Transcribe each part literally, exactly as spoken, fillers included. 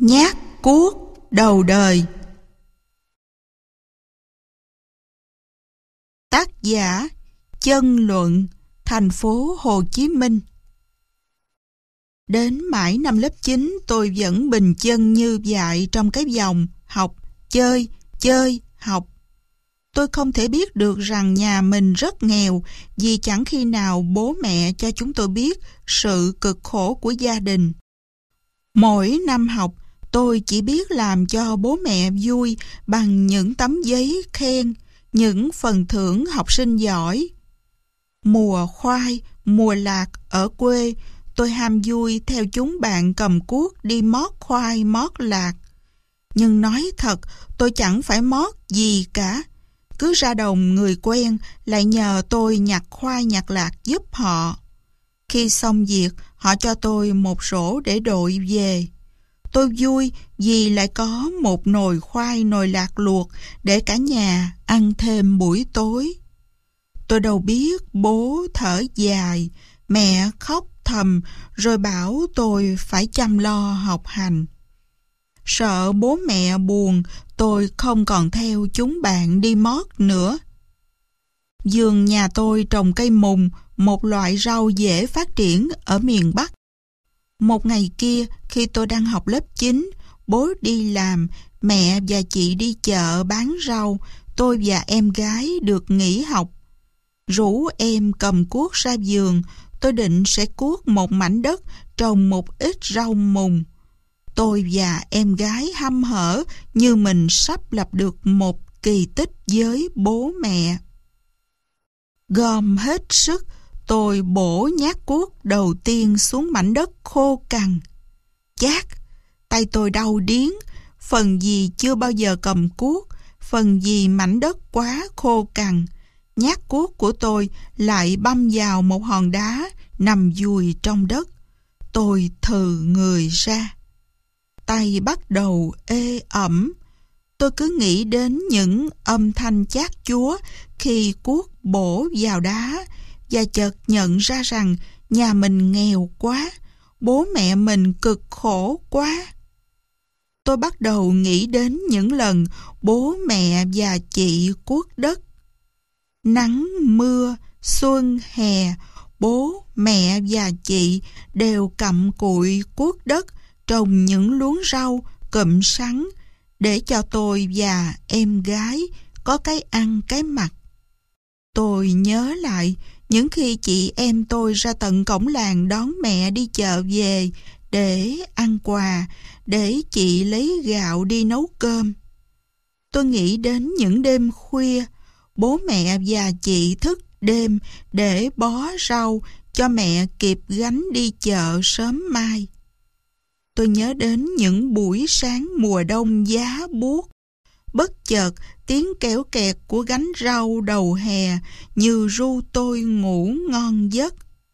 Nhát cuốc đầu đời. Tác giả Chân Luận, thành phố Hồ Chí Minh. Đến mãi năm lớp chín, tôi vẫn bình chân như vậy trong cái vòng học, chơi, chơi, học. Tôi không thể biết được rằng nhà mình rất nghèo vì chẳng khi nào bố mẹ cho chúng tôi biết sự cực khổ của gia đình. Mỗi năm học, tôi chỉ biết làm cho bố mẹ vui bằng những tấm giấy khen, những phần thưởng học sinh giỏi. Mùa khoai, mùa lạc ở quê, tôi ham vui theo chúng bạn cầm cuốc đi mót khoai mót lạc. Nhưng nói thật, tôi chẳng phải mót gì cả. Cứ ra đồng người quen lại nhờ tôi nhặt khoai nhặt lạc giúp họ. Khi xong việc, họ cho tôi một rổ để đội về. Tôi vui vì lại có một nồi khoai nồi lạc luộc để cả nhà ăn thêm buổi tối. Tôi đâu biết bố thở dài, mẹ khóc thầm rồi bảo tôi phải chăm lo học hành. Sợ bố mẹ buồn, tôi không còn theo chúng bạn đi mót nữa. Vườn nhà tôi trồng cây mùng, một loại rau dễ phát triển ở miền Bắc. Một ngày kia, khi tôi đang học lớp chín, bố đi làm, mẹ và chị đi chợ bán rau, tôi và em gái được nghỉ học. Rủ em cầm cuốc ra vườn, tôi định sẽ cuốc một mảnh đất trồng một ít rau mùng. Tôi và em gái hăm hở như mình sắp lập được một kỳ tích với bố mẹ. Gom hết sức, tôi bổ nhát cuốc đầu tiên xuống mảnh đất khô cằn. Chát, tay tôi đau điếng, phần gì chưa bao giờ cầm cuốc, phần gì mảnh đất quá khô cằn. Nhát cuốc của tôi lại băm vào một hòn đá nằm vùi trong đất. Tôi thừ người ra. Tay bắt đầu ê ẩm. Tôi cứ nghĩ đến những âm thanh chát chúa khi cuốc bổ vào đá và chợt nhận ra rằng nhà mình nghèo quá, bố mẹ mình cực khổ quá. Tôi bắt đầu nghĩ đến những lần bố mẹ và chị cuốc đất. Nắng, mưa, xuân, hè, bố, mẹ và chị đều cặm cụi cuốc đất, trồng những luống rau, cụm sắn, để cho tôi và em gái có cái ăn cái mặc. Tôi nhớ lại những khi chị em tôi ra tận cổng làng đón mẹ đi chợ về để ăn quà, để chị lấy gạo đi nấu cơm. Tôi nghĩ đến những đêm khuya, bố mẹ và chị thức đêm để bó rau cho mẹ kịp gánh đi chợ sớm mai. Tôi nhớ đến những buổi sáng mùa đông giá buốt. Bất chợt, tiếng kéo kẹt của gánh rau đầu hè như ru tôi ngủ ngon giấc.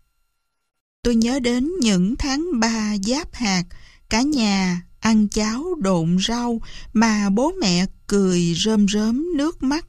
Tôi nhớ đến những tháng ba giáp hạt, cả nhà ăn cháo độn rau mà bố mẹ cười rơm rớm nước mắt.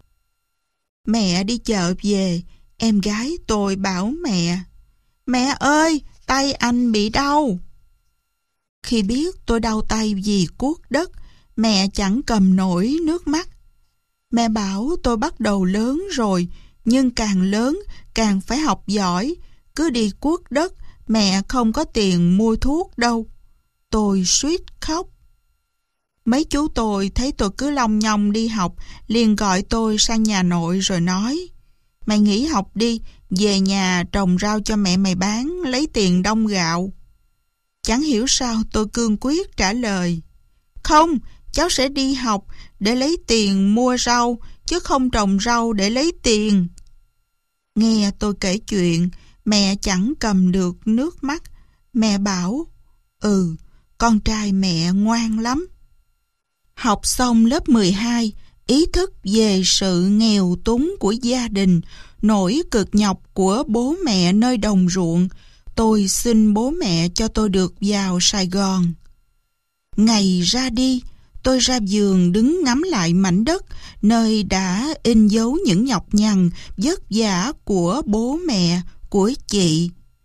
Mẹ đi chợ về, em gái tôi bảo mẹ, "Mẹ ơi, tay anh bị đau." Khi biết tôi đau tay vì cuốc đất, mẹ chẳng cầm nổi nước mắt. Mẹ bảo tôi bắt đầu lớn rồi, nhưng càng lớn càng phải học giỏi. Cứ đi cuốc đất, mẹ không có tiền mua thuốc đâu. Tôi suýt khóc. Mấy chú tôi thấy tôi cứ lông nhông đi học, liền gọi tôi sang nhà nội rồi nói, "Mày nghỉ học đi, về nhà trồng rau cho mẹ mày bán, lấy tiền đông gạo." Chẳng hiểu sao tôi cương quyết trả lời, "Không, cháu sẽ đi học để lấy tiền mua rau, chứ không trồng rau để lấy tiền." Nghe tôi kể chuyện, mẹ chẳng cầm được nước mắt. Mẹ bảo, "Ừ, con trai mẹ ngoan lắm." Học xong lớp mười hai, ý thức về sự nghèo túng của gia đình, nỗi cực nhọc của bố mẹ nơi đồng ruộng, tôi xin bố mẹ cho tôi được vào Sài Gòn. Ngày ra đi, tôi ra vườn đứng ngắm lại mảnh đất nơi đã in dấu những nhọc nhằn, vất vả của bố mẹ, của chị.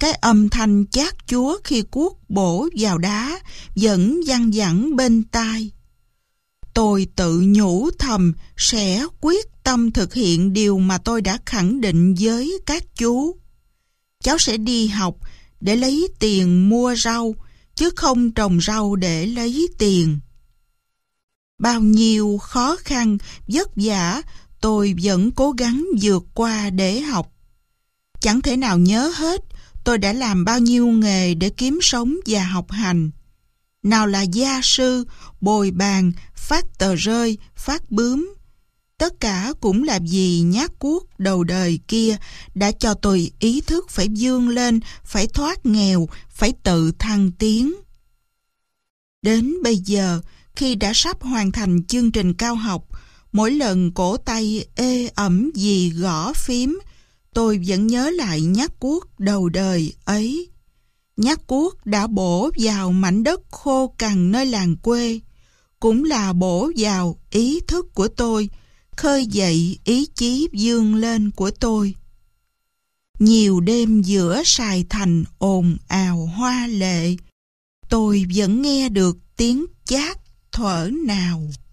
Cái âm thanh chát chúa khi cuốc bổ vào đá vẫn văng vẳng bên tai. Tôi tự nhủ thầm sẽ quyết tâm thực hiện điều mà tôi đã khẳng định với các chú. Cháu sẽ đi học để lấy tiền mua rau, chứ không trồng rau để lấy tiền. Bao nhiêu khó khăn, vất vả, tôi vẫn cố gắng vượt qua để học. Chẳng thể nào nhớ hết tôi đã làm bao nhiêu nghề để kiếm sống và học hành. Nào là gia sư, bồi bàn, phát tờ rơi, phát bướm. Tất cả cũng là vì nhát cuốc đầu đời kia đã cho tôi ý thức phải vươn lên, phải thoát nghèo, phải tự thăng tiến. Đến bây giờ, khi đã sắp hoàn thành chương trình cao học, mỗi lần cổ tay ê ẩm vì gõ phím, tôi vẫn nhớ lại nhát cuốc đầu đời ấy. Nhát cuốc đã bổ vào mảnh đất khô cằn nơi làng quê, cũng là bổ vào ý thức của tôi, khơi dậy ý chí vươn lên của tôi. Nhiều đêm giữa Sài Thành ồn ào hoa lệ, tôi vẫn nghe được tiếng chát thuở nào.